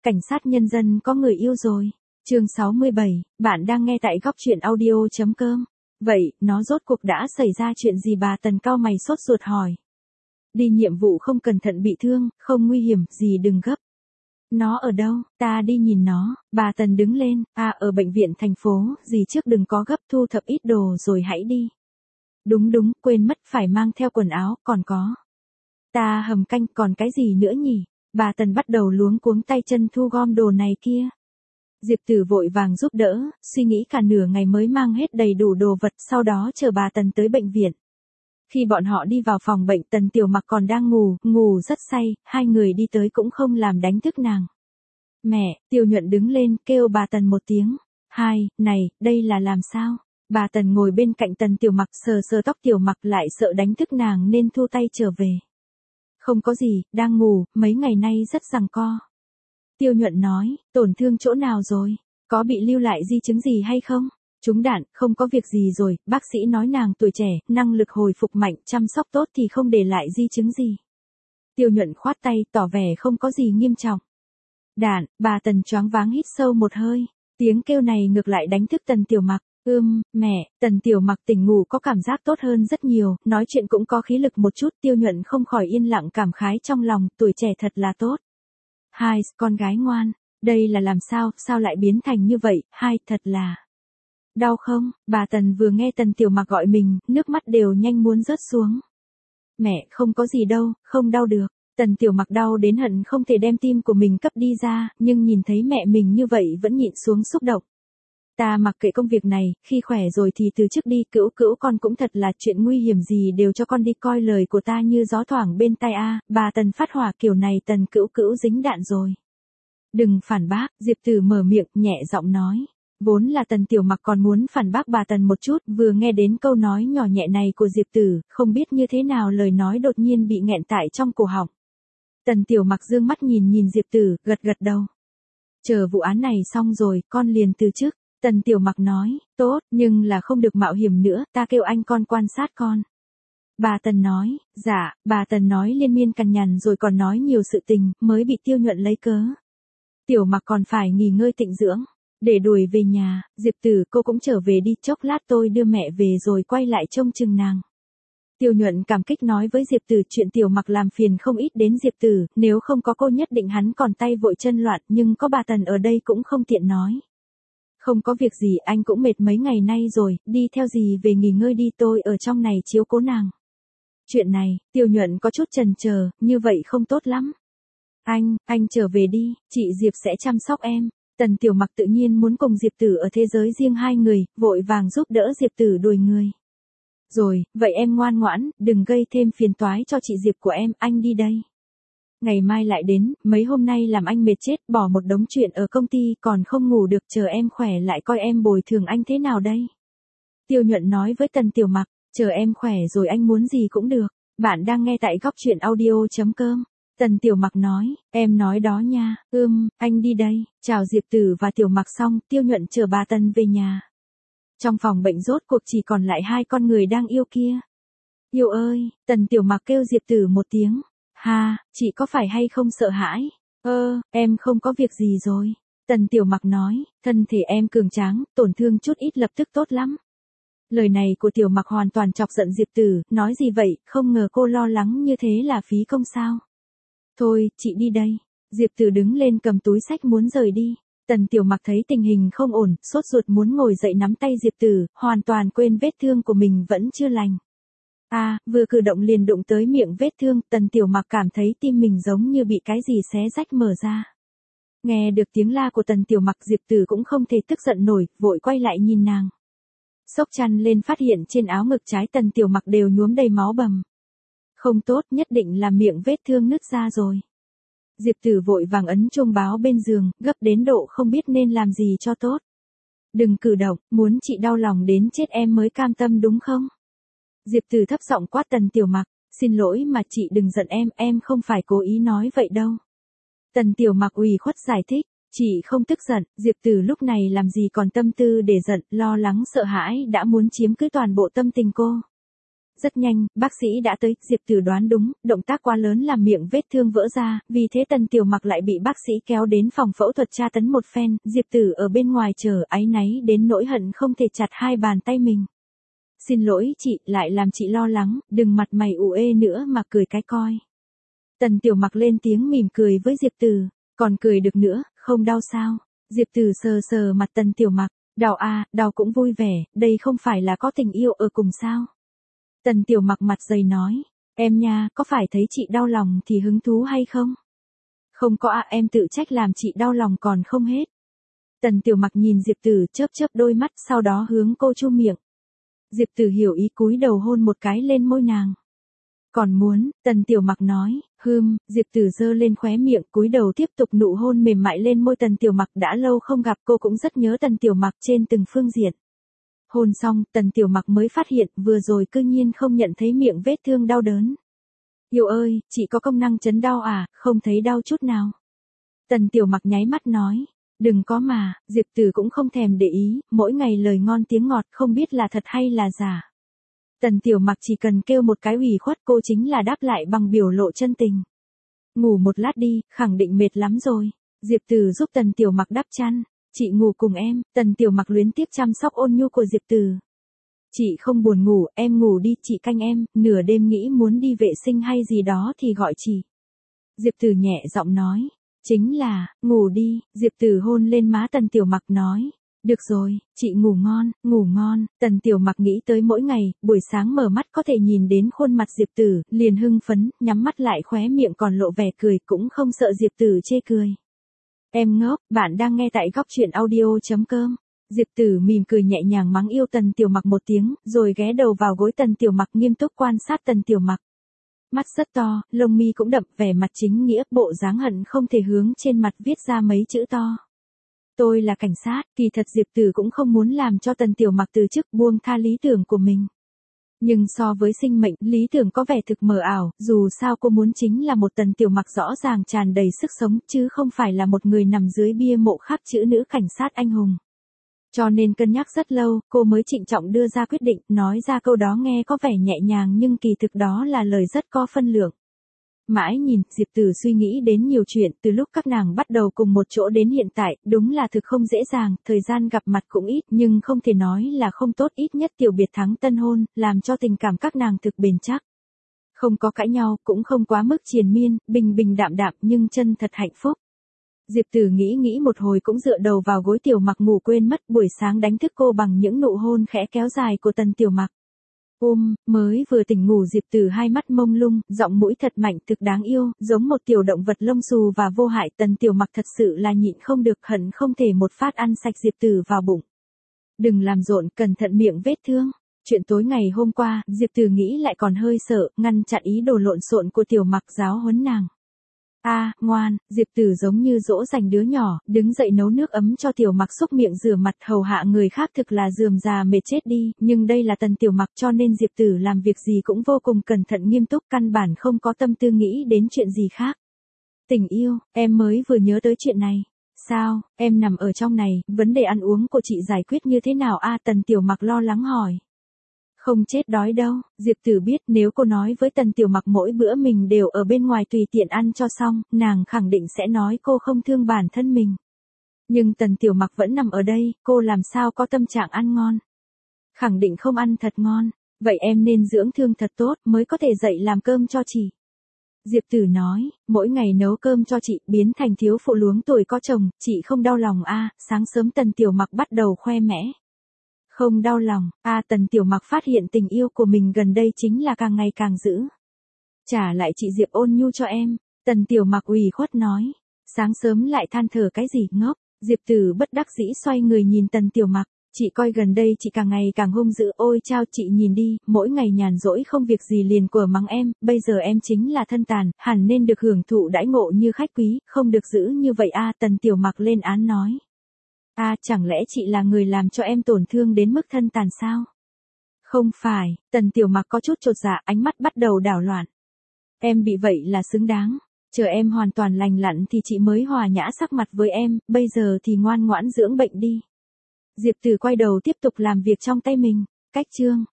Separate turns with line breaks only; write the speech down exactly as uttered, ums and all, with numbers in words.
cảnh sát nhân dân có người yêu rồi. Chương sáu mươi bảy, bạn đang nghe tại góc truyện audio chấm com. Vậy, nó rốt cuộc đã xảy ra chuyện gì? Bà Tần cau mày sốt ruột hỏi. Đi nhiệm vụ không cẩn thận bị thương, không nguy hiểm gì, đừng gấp. Nó ở đâu? Ta đi nhìn nó. Bà Tần đứng lên. À, ở bệnh viện thành phố, gì trước đừng có gấp, thu thập ít đồ rồi hãy đi. Đúng đúng, quên mất phải mang theo quần áo, còn có. Ta hầm canh, còn cái gì nữa nhỉ? Bà Tần bắt đầu luống cuống tay chân thu gom đồ này kia. Diệp Tử vội vàng giúp đỡ, suy nghĩ cả nửa ngày mới mang hết đầy đủ đồ vật, sau đó chờ bà Tần tới bệnh viện. Khi bọn họ đi vào phòng bệnh, Tần Tiểu Mặc còn đang ngủ, ngủ rất say, hai người đi tới cũng không làm đánh thức nàng. Mẹ, Tiêu Nhuận đứng lên, kêu bà Tần một tiếng. Hai, này, đây là làm sao? Bà Tần ngồi bên cạnh Tần Tiểu Mặc sờ sờ tóc Tiểu Mặc, lại sợ đánh thức nàng nên thu tay trở về. Không có gì, đang ngủ, mấy ngày nay rất giằng co. Tiêu Nhuận nói, tổn thương chỗ nào rồi? Có bị lưu lại di chứng gì hay không? Trúng đạn, không có việc gì rồi, bác sĩ nói nàng tuổi trẻ, năng lực hồi phục mạnh, chăm sóc tốt thì không để lại di chứng gì. Tiêu Nhuận khoát tay, tỏ vẻ không có gì nghiêm trọng. Đạn, bà Tần choáng váng hít sâu một hơi, tiếng kêu này ngược lại đánh thức Tần Tiểu Mặc. Ưm, mẹ, Tần Tiểu Mặc tỉnh ngủ có cảm giác tốt hơn rất nhiều, nói chuyện cũng có khí lực một chút. Tiêu Nhuận không khỏi yên lặng cảm khái trong lòng, tuổi trẻ thật là tốt. Hai, con gái ngoan, đây là làm sao, sao lại biến thành như vậy? Hai, thật là đau không? Bà Tần vừa nghe Tần Tiểu Mặc gọi mình, nước mắt đều nhanh muốn rớt xuống. Mẹ, không có gì đâu, không đau được. Tần Tiểu Mặc đau đến hận không thể đem tim của mình cấp đi ra, nhưng nhìn thấy mẹ mình như vậy vẫn nhịn xuống xúc động. Ta mặc kệ công việc này, khi khỏe rồi thì từ chức đi, cữu cữu con cũng thật là chuyện nguy hiểm gì đều cho con đi, coi lời của ta như gió thoảng bên tai a. Bà Tần phát hỏa, kiểu này Tần cữu cữu dính đạn rồi. Đừng phản bác, Diệp Tử mở miệng, nhẹ giọng nói. Vốn là Tần Tiểu Mặc còn muốn phản bác bà Tần một chút, vừa nghe đến câu nói nhỏ nhẹ này của Diệp Tử, không biết như thế nào lời nói đột nhiên bị nghẹn tại trong cổ họng. Tần Tiểu Mặc dương mắt nhìn nhìn Diệp Tử, gật gật đầu. Chờ vụ án này xong rồi, con liền từ chức. Tần Tiểu Mặc nói, tốt, nhưng là không được mạo hiểm nữa, ta kêu anh con quan sát con. Bà Tần nói, dạ, bà Tần nói liên miên cằn nhằn rồi còn nói nhiều sự tình, mới bị Tiêu Nhuận lấy cớ. Tiểu Mặc còn phải nghỉ ngơi tịnh dưỡng, để đuổi về nhà. Diệp Tử, cô cũng trở về đi, chốc lát tôi đưa mẹ về rồi quay lại trông chừng nàng. Tiêu Nhuận cảm kích nói với Diệp Tử, chuyện Tiểu Mặc làm phiền không ít đến Diệp Tử, nếu không có cô nhất định hắn còn tay vội chân loạn, nhưng có bà Tần ở đây cũng không tiện nói. Không có việc gì, anh cũng mệt mấy ngày nay rồi, đi theo gì về nghỉ ngơi đi, tôi ở trong này chiếu cố nàng. Chuyện này, Tiêu Nhuận có chút chần chờ, như vậy không tốt lắm. Anh, anh trở về đi, chị Diệp sẽ chăm sóc em. Tần Tiểu Mặc tự nhiên muốn cùng Diệp Tử ở thế giới riêng hai người, vội vàng giúp đỡ Diệp Tử đuổi người. Rồi, vậy em ngoan ngoãn, đừng gây thêm phiền toái cho chị Diệp của em, anh đi đây. Ngày mai lại đến, mấy hôm nay làm anh mệt chết, bỏ một đống chuyện ở công ty còn không ngủ được, chờ em khỏe lại coi em bồi thường anh thế nào đây. Tiêu Nhuận nói với Tần Tiểu Mặc, chờ em khỏe rồi anh muốn gì cũng được. Bạn đang nghe tại góc truyện audio chấm com. Tần Tiểu Mặc nói, em nói đó nha, ưm, anh đi đây. Chào Diệp Tử và Tiểu Mặc xong, Tiêu Nhuận chờ bà Tần về nhà. Trong phòng bệnh rốt cuộc chỉ còn lại hai con người đang yêu kia. Yêu ơi, Tần Tiểu Mặc kêu Diệp Tử một tiếng. Ha, chị có phải hay không sợ hãi? Ơ, em không có việc gì rồi. Tần Tiểu Mặc nói, thân thể em cường tráng, tổn thương chút ít lập tức tốt lắm. Lời này của Tiểu Mặc hoàn toàn chọc giận Diệp Tử, nói gì vậy, không ngờ cô lo lắng như thế là phí công sao. Thôi, chị đi đây. Diệp Tử đứng lên cầm túi xách muốn rời đi. Tần Tiểu Mặc thấy tình hình không ổn, sốt ruột muốn ngồi dậy nắm tay Diệp Tử, hoàn toàn quên vết thương của mình vẫn chưa lành. À, vừa cử động liền đụng tới miệng vết thương, Tần Tiểu Mặc cảm thấy tim mình giống như bị cái gì xé rách mở ra. Nghe được tiếng la của Tần Tiểu Mặc, Diệp Tử cũng không thể tức giận nổi, vội quay lại nhìn nàng. Xốc chăn lên phát hiện trên áo ngực trái Tần Tiểu Mặc đều nhuốm đầy máu bầm. Không tốt, nhất định là miệng vết thương nứt ra rồi. Diệp Tử vội vàng ấn chuông báo bên giường, gấp đến độ không biết nên làm gì cho tốt. Đừng cử động, muốn chị đau lòng đến chết em mới cam tâm đúng không? Diệp Tử thấp giọng quát Tần Tiểu Mặc, xin lỗi mà chị đừng giận em, em không phải cố ý nói vậy đâu. Tần Tiểu Mặc ủy khuất giải thích, chị không tức giận. Diệp Tử lúc này làm gì còn tâm tư để giận, lo lắng sợ hãi đã muốn chiếm cứ toàn bộ tâm tình cô. Rất nhanh, bác sĩ đã tới, Diệp Tử đoán đúng, động tác quá lớn làm miệng vết thương vỡ ra, vì thế Tần Tiểu Mặc lại bị bác sĩ kéo đến phòng phẫu thuật tra tấn một phen, Diệp Tử ở bên ngoài chờ, áy náy đến nỗi hận không thể chặt hai bàn tay mình. Xin lỗi chị, lại làm chị lo lắng, đừng mặt mày ủ ê nữa mà cười cái coi. Tần Tiểu Mặc lên tiếng mỉm cười với Diệp Tử, còn cười được nữa, không đau sao? Diệp Tử sờ sờ mặt Tần Tiểu Mặc, đau à, đau cũng vui vẻ, đây không phải là có tình yêu ở cùng sao? Tần Tiểu Mặc mặt dày nói, em nha, có phải thấy chị đau lòng thì hứng thú hay không? Không có à, em tự trách làm chị đau lòng còn không hết. Tần Tiểu Mặc nhìn Diệp Tử chớp chớp đôi mắt, sau đó hướng cô chu miệng. Diệp Tử hiểu ý cúi đầu hôn một cái lên môi nàng. Còn muốn, Tần Tiểu Mặc nói, hừm, Diệp Tử giơ lên khóe miệng, cúi đầu tiếp tục nụ hôn mềm mại lên môi Tần Tiểu Mặc, đã lâu không gặp cô cũng rất nhớ Tần Tiểu Mặc trên từng phương diện. Hôn xong, Tần Tiểu Mặc mới phát hiện vừa rồi cư nhiên không nhận thấy miệng vết thương đau đớn. Yêu ơi, chị có công năng chấn đau à, không thấy đau chút nào. Tần Tiểu Mặc nháy mắt nói, đừng có mà, Diệp Tử cũng không thèm để ý, mỗi ngày lời ngon tiếng ngọt không biết là thật hay là giả. Tần Tiểu Mặc chỉ cần kêu một cái ủy khuất cô chính là đáp lại bằng biểu lộ chân tình. Ngủ một lát đi, khẳng định mệt lắm rồi. Diệp Tử giúp Tần Tiểu Mặc đắp chăn. Chị ngủ cùng em, Tần Tiểu Mặc luyến tiếc chăm sóc ôn nhu của Diệp Tử. Chị không buồn ngủ, em ngủ đi, chị canh em, nửa đêm nghĩ muốn đi vệ sinh hay gì đó thì gọi chị. Diệp Tử nhẹ giọng nói, chính là, ngủ đi, Diệp Tử hôn lên má Tần Tiểu Mặc nói. Được rồi, chị ngủ ngon, ngủ ngon, Tần Tiểu Mặc nghĩ tới mỗi ngày, buổi sáng mở mắt có thể nhìn đến khuôn mặt Diệp Tử, liền hưng phấn, nhắm mắt lại khóe miệng còn lộ vẻ cười cũng không sợ Diệp Tử chê cười. Em ngốc, bạn đang nghe tại góc truyện audio.com. Diệp Tử mỉm cười nhẹ nhàng mắng yêu Tần Tiểu Mặc một tiếng, rồi ghé đầu vào gối Tần Tiểu Mặc nghiêm túc quan sát Tần Tiểu Mặc. Mắt rất to, lông mi cũng đậm, vẻ mặt chính nghĩa, bộ dáng hận không thể hướng trên mặt viết ra mấy chữ to. Tôi là cảnh sát, kỳ thật Diệp Tử cũng không muốn làm cho Tần Tiểu Mặc từ chức buông tha lý tưởng của mình. Nhưng so với sinh mệnh, lý tưởng có vẻ thực mờ ảo, dù sao cô muốn chính là một Tần Tiểu Mặc rõ ràng tràn đầy sức sống, chứ không phải là một người nằm dưới bia mộ khắc chữ nữ cảnh sát anh hùng. Cho nên cân nhắc rất lâu, cô mới trịnh trọng đưa ra quyết định, nói ra câu đó nghe có vẻ nhẹ nhàng nhưng kỳ thực đó là lời rất có phân lượng. Mãi nhìn, Diệp Tử suy nghĩ đến nhiều chuyện, từ lúc các nàng bắt đầu cùng một chỗ đến hiện tại, đúng là thực không dễ dàng, thời gian gặp mặt cũng ít, nhưng không thể nói là không tốt, ít nhất tiểu biệt thắng tân hôn, làm cho tình cảm các nàng thực bền chắc. Không có cãi nhau, cũng không quá mức triền miên, bình bình đạm đạm nhưng chân thật hạnh phúc. Diệp Tử nghĩ nghĩ một hồi cũng dựa đầu vào gối Tiểu Mặc ngủ quên mất, buổi sáng đánh thức cô bằng những nụ hôn khẽ kéo dài của Tần Tiểu Mặc. Ôm, mới vừa tỉnh ngủ Diệp Tử hai mắt mông lung, giọng mũi thật mạnh thực đáng yêu, giống một tiểu động vật lông xù và vô hại. Tần Tiểu Mặc thật sự là nhịn không được, hận không thể một phát ăn sạch Diệp Tử vào bụng. Đừng làm rộn, cẩn thận miệng vết thương. Chuyện tối ngày hôm qua, Diệp Tử nghĩ lại còn hơi sợ, ngăn chặn ý đồ lộn xộn của Tiểu Mặc giáo huấn nàng. A, à, ngoan, Diệp Tử giống như dỗ dành đứa nhỏ, đứng dậy nấu nước ấm cho Tiểu Mặc xúc miệng rửa mặt, hầu hạ người khác thực là rườm rà mệt chết đi, nhưng đây là Tần Tiểu Mặc cho nên Diệp Tử làm việc gì cũng vô cùng cẩn thận nghiêm túc, căn bản không có tâm tư nghĩ đến chuyện gì khác. Tình yêu, em mới vừa nhớ tới chuyện này. Sao, em nằm ở trong này, vấn đề ăn uống của chị giải quyết như thế nào a? À, Tần Tiểu Mặc lo lắng hỏi. Không chết đói đâu, Diệp Tử biết nếu cô nói với Tần Tiểu Mặc mỗi bữa mình đều ở bên ngoài tùy tiện ăn cho xong, nàng khẳng định sẽ nói cô không thương bản thân mình. Nhưng Tần Tiểu Mặc vẫn nằm ở đây, cô làm sao có tâm trạng ăn ngon. Khẳng định không ăn thật ngon, vậy em nên dưỡng thương thật tốt mới có thể dậy làm cơm cho chị. Diệp Tử nói, mỗi ngày nấu cơm cho chị biến thành thiếu phụ luống tuổi có chồng, chị không đau lòng a? À, sáng sớm Tần Tiểu Mặc bắt đầu khoe mẽ. Không đau lòng, a à, Tần Tiểu Mặc phát hiện tình yêu của mình gần đây chính là càng ngày càng dữ. Trả lại chị Diệp ôn nhu cho em, Tần Tiểu Mặc ủy khuất nói. Sáng sớm lại than thở cái gì ngốc, Diệp Tử bất đắc dĩ xoay người nhìn Tần Tiểu Mặc. Chị coi gần đây chị càng ngày càng hung dữ, ôi chao chị nhìn đi, mỗi ngày nhàn rỗi không việc gì liền của mắng em, bây giờ em chính là thân tàn, hẳn nên được hưởng thụ đãi ngộ như khách quý, không được giữ như vậy a? À, Tần Tiểu Mặc lên án nói. A, à, chẳng lẽ chị là người làm cho em tổn thương đến mức thân tàn sao? Không phải, Tần Tiểu Mặc có chút chột dạ, ánh mắt bắt đầu đảo loạn. Em bị vậy là xứng đáng, chờ em hoàn toàn lành lặn thì chị mới hòa nhã sắc mặt với em, bây giờ thì ngoan ngoãn dưỡng bệnh đi. Diệp Tử quay đầu tiếp tục làm việc trong tay mình, cách chương.